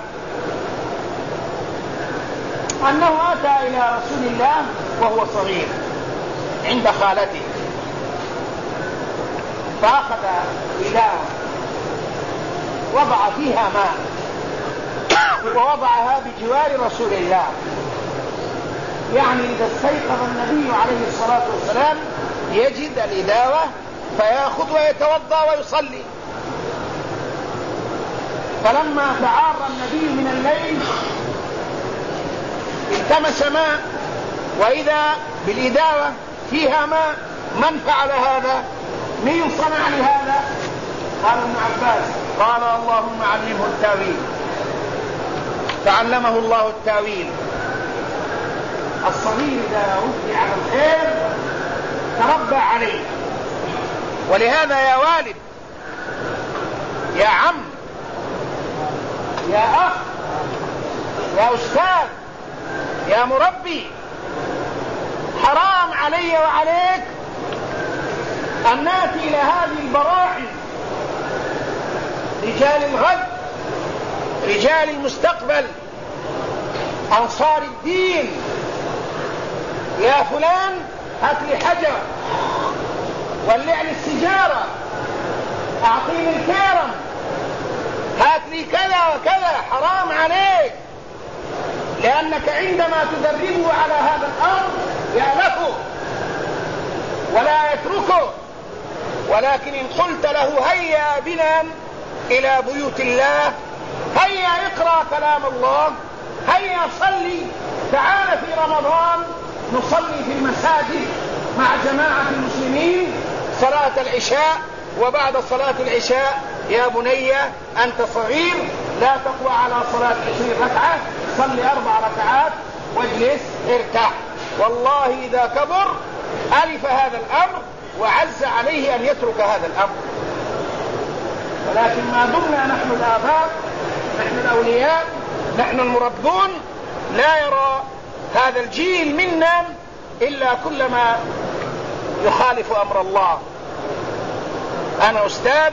أنه أتى إلى رسول الله وهو صغير عند خالته، فأخذ إداوة وضع فيها ماء ووضعها بجوار رسول الله، يعني إذا استيقظ النبي عليه الصلاة والسلام يجد الإداوة فيأخذ ويتوضأ ويصلي. فلما تعار النبي من الليل التمس ماء وإذا بالإداوة فيها ماء، من فعل هذا؟ من صنع لهذا؟ قال ابن عباس، قال اللهم علمه التاويل، فعلمه الله التاويل. الصغير إذا ربي على الخير تربى عليه. ولهذا يا والد، يا عم، يا أخ، يا أستاذ، يا مربي، حرام علي وعليك أن نأتي إلى هذه البراعم، رجال الغد، رجال المستقبل، أنصار الدين، يا فلان هات لي حجر، ولع لي السجارة، أعطيني الكرم، هات لي كذا وكذا. حرام عليك، لأنك عندما تدربه على هذا الأمر يألفه ولا يتركه. ولكن إن قلت له هيا بنا إلى بيوت الله، هيا اقرأ كلام الله، هيا صلي، تعال في رمضان نصلي في المساجد مع جماعة المسلمين صلاة العشاء، وبعد صلاة العشاء يا بني أنت صغير لا تقوى على صلاة 20 ركعة، صلي 4 ركعات واجلس ارتاح. والله إذا كبر ألف هذا الأمر وعز عليه أن يترك هذا الأمر. ولكن ما دمنا نحن الآباء، نحن الأولياء، نحن المربون، لا يرى هذا الجيل منا إلا كل ما يخالف أمر الله. أنا أستاذ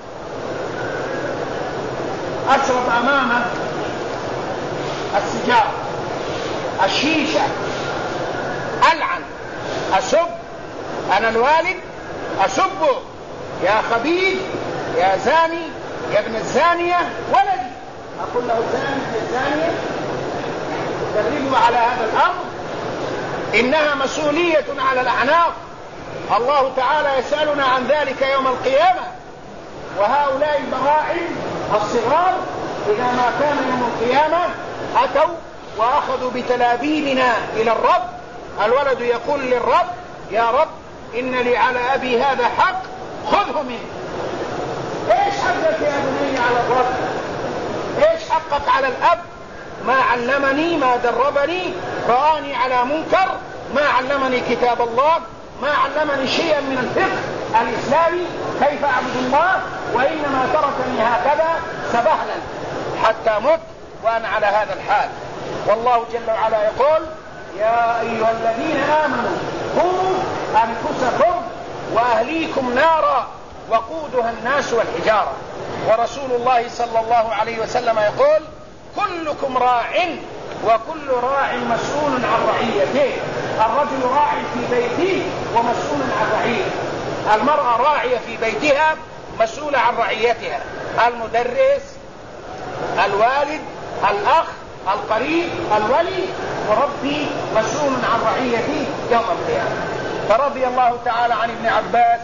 أشرب أمامه السجارة، الشيشة، ألعن، أسب، أنا الوالد أسبه، يا خبيث، يا زاني، يا ابن الزانية، ولدي، أقول له زاني يا زانية، تدربه على هذا الأمر. إنها مسؤولية على الأعناق، الله تعالى يسألنا عن ذلك يوم القيامة. وهؤلاء البراعم الصغار إذا ما كان يوم القيامة أتوا وأخذوا بتلابيبنا إلى الرب. الولد يقول للرب يا رب إن لي على أبي هذا حق خذه مني. إيش حقك يا بني على الرب؟ إيش حقك على الأب؟ ما علمني، ما دربني، رآني على منكر، ما علمني كتاب الله، ما علمني شيئا من الفقه الإسلامي كيف أعبد الله، وإنما تركني هكذا سبهلا حتى مت وأنا على هذا الحال. والله جل وعلا يقول يا أيها الذين آمنوا قوا أنفسكم وأهليكم نارا وقودها الناس والحجارة. ورسول الله صلى الله عليه وسلم يقول كلكم راع وكل راع مسؤول عن رعيته. الرجل راع في بيته ومسؤول عن رعيته، المرأة راعية في بيتها مسؤولة عن رعيتها، المدرس، الوالد، الأخ، القريب، الولي، مربي مسؤول عن رعيته يوم القيامة. فرضي الله تعالى عن ابن عباس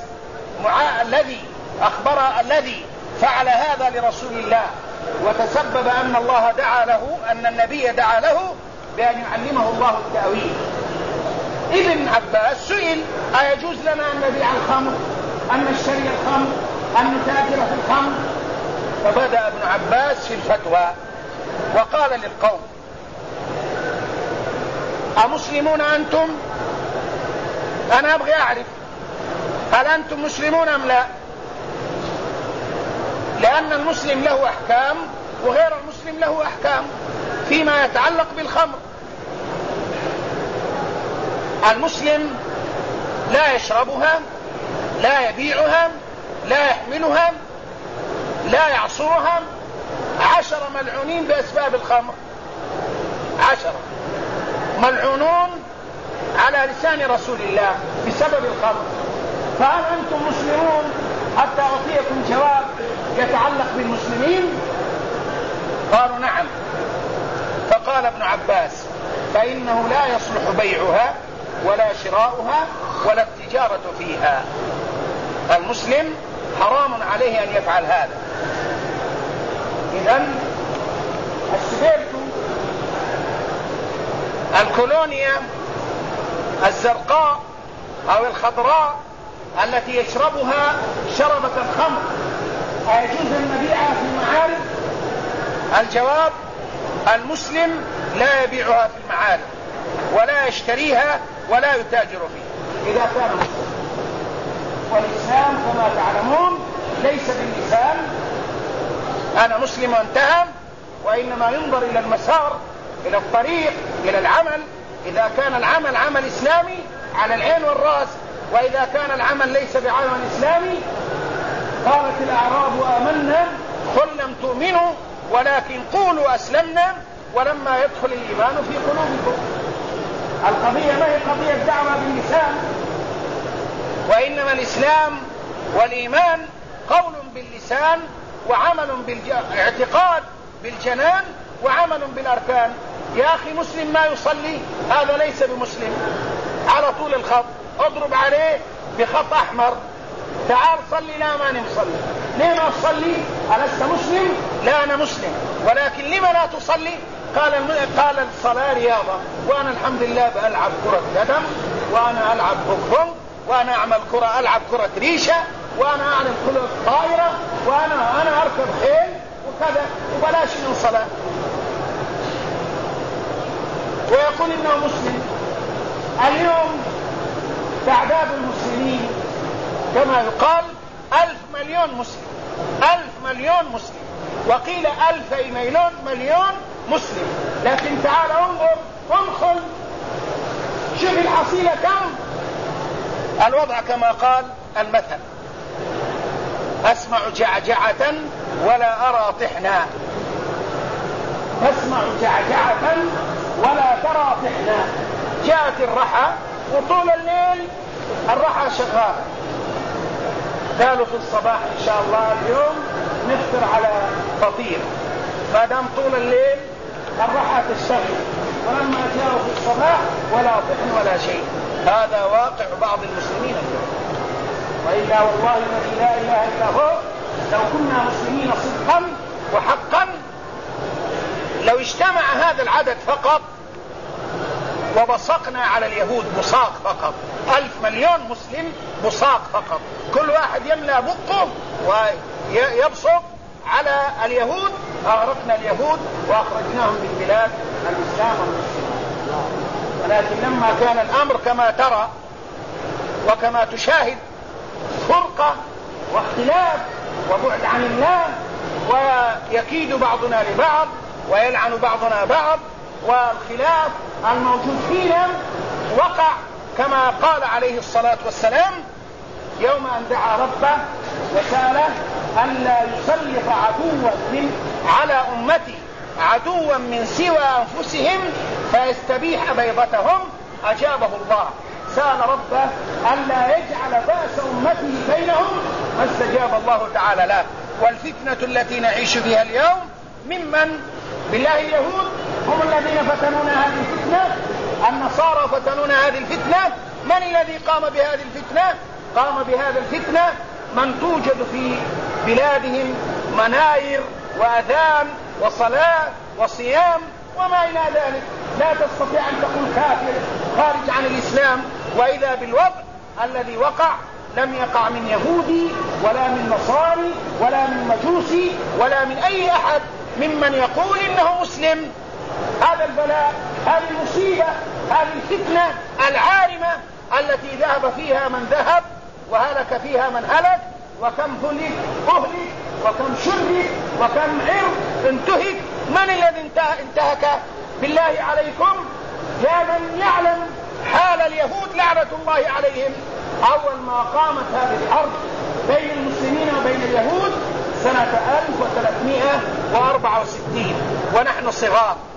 الذي فعل هذا لرسول الله، وتسبب أن الله دعا له، أن النبي دعا له بأن يعلمه الله التأويل. ابن عباس سئل أيجوز لنا أن نبيع الخمر، أن نشتري الخمر، أن نتاجر في الخمر؟ فبدأ ابن عباس في الفتوى وقال للقوم: أمسلمون أنتم؟ أنا أبغي أعرف هل أنتم مسلمون أم لا، لأن المسلم له أحكام وغير المسلم له أحكام فيما يتعلق بالخمر. المسلم لا يشربها، لا يبيعها، لا يحملها، لا يعصرها. 10 ملعونين بأسباب الخمر، 10 ملعونون على لسان رسول الله بسبب الخمر. فهل أنتم مسلمون حتى أعطيكم جواب يتعلق بالمسلمين؟ قالوا نعم. فقال ابن عباس: فإنه لا يصلح بيعها ولا شراؤها ولا التجارة فيها. المسلم حرام عليه أن يفعل هذا. إذن السبيرتو، الكولونيا الزرقاء أو الخضراء التي يشربها شربة الخمر، أيجوز أن نبيعها في المعارض؟ الجواب: المسلم لا يبيعها في المعارض ولا يشتريها ولا يتاجر فيها إذا كان مسلم. والإسلام كما تعلمون ليس باللسان أنا مسلم وانتهى، وإنما ينظر إلى المسار، إلى الطريق، إلى العمل. إذا كان العمل عمل إسلامي على العين والرأس، وإذا كان العمل ليس بعمل إسلامي قالت الأعراب آمنا قل لم تؤمنوا ولكن قولوا أسلمنا ولما يدخل الإيمان في قلوبكم. القضية ما هي قضية دعوة باللسان، وإنما الإسلام والإيمان قول باللسان وعمل بالاعتقاد بالجنان وعمل بالأركان. يا أخي مسلم ما يصلي هذا ليس بمسلم، على طول الخط اضرب عليه بخط أحمر، تعال صلي. لا ما نصلي. ليه ما تصلي؟ ألست مسلم؟ لا أنا مسلم. ولكن لما لا تصلي؟ قال الصلاة رياضة، وأنا الحمد لله بألعب كرة قدم، وأنا ألعب بوكبونج، وأنا أعمل كرة ألعب كرة ريشة، وأنا أعمل كرة طائرة، وأنا أركب خيل وكذا، وبلاش من صلاة. ويقول إنه مسلم. اليوم تعداد المسلمين كما يقال 1,000 مليون مسلم، 1,000 مليون مسلم، وقيل 2,000 مليون مسلم. لكن تعال انظر، ادخل شوف الحصيلة كم. الوضع كما قال المثل: أسمع جعجعة ولا أرى طحنا. تسمع جعجعة ولا ترى طحنا. جاءت الرحى وطول الليل الرحى شغالة، قالوا في الصباح إن شاء الله اليوم نفطر على فطير، ما دام طول الليل الرحى تشتغل، ولما جاءوا في الصباح ولا طحن ولا شيء. هذا واقع بعض المسلمين اليوم. وإلا والله الذي لا إله إلا هو لو كنا مسلمين صدقا وحقا لو اجتمع هذا العدد فقط وبصقنا على اليهود بصاق فقط، 1,000 مليون مسلم بصاق فقط، كل واحد يملأ بقه ويبصق على اليهود، أغرقنا اليهود وأخرجناهم من بلاد الإسلام والمسلمين. ولكن لما كان الأمر كما ترى وكما تشاهد، فرقة واختلاف وبعد عن الله، ويكيد بعضنا لبعض ويلعن بعضنا بعض، والخلاف الموجود فينا وقع كما قال عليه الصلاة والسلام يوم أن دعا ربه وسأله ألا يسلط عدوا على أمتي عدوا من سوى أنفسهم فيستبيح بيضتهم، أجابه الله. سأل ربه ألا يجعل بأس أمته بينهم فاستجاب الله تعالى له. والفتنة التي نعيش فيها اليوم ممن بالله اليهود هم الذين فتنونا هذه الفتنة، النصارى فتنونا هذه الفتنة. من الذي قام بهذه الفتنة؟ قام بهذه الفتنة من توجد في بلادهم مناير وأذان وصلاة وصيام وما إلى ذلك. لا تستطيع أن تقول كافر خارج عن الإسلام، وإذا بالوضع الذي وقع لم يقع من يهودي ولا من نصاري ولا من مجوسي ولا من أي أحد ممن يقول إنه مسلم. هذا البلاء، هذه المصيبة، هذه الفتنة العارمة التي ذهب فيها من ذهب وهلك فيها من هلك، وكم أهلك وكم شرك وكم عرض انتهك. من الذي انتهك؟ بالله عليكم يا من يعلم حال اليهود لعنة الله عليهم، أول ما قامت هذه الحرب بين المسلمين وبين اليهود سنة 1364 ونحن صغار،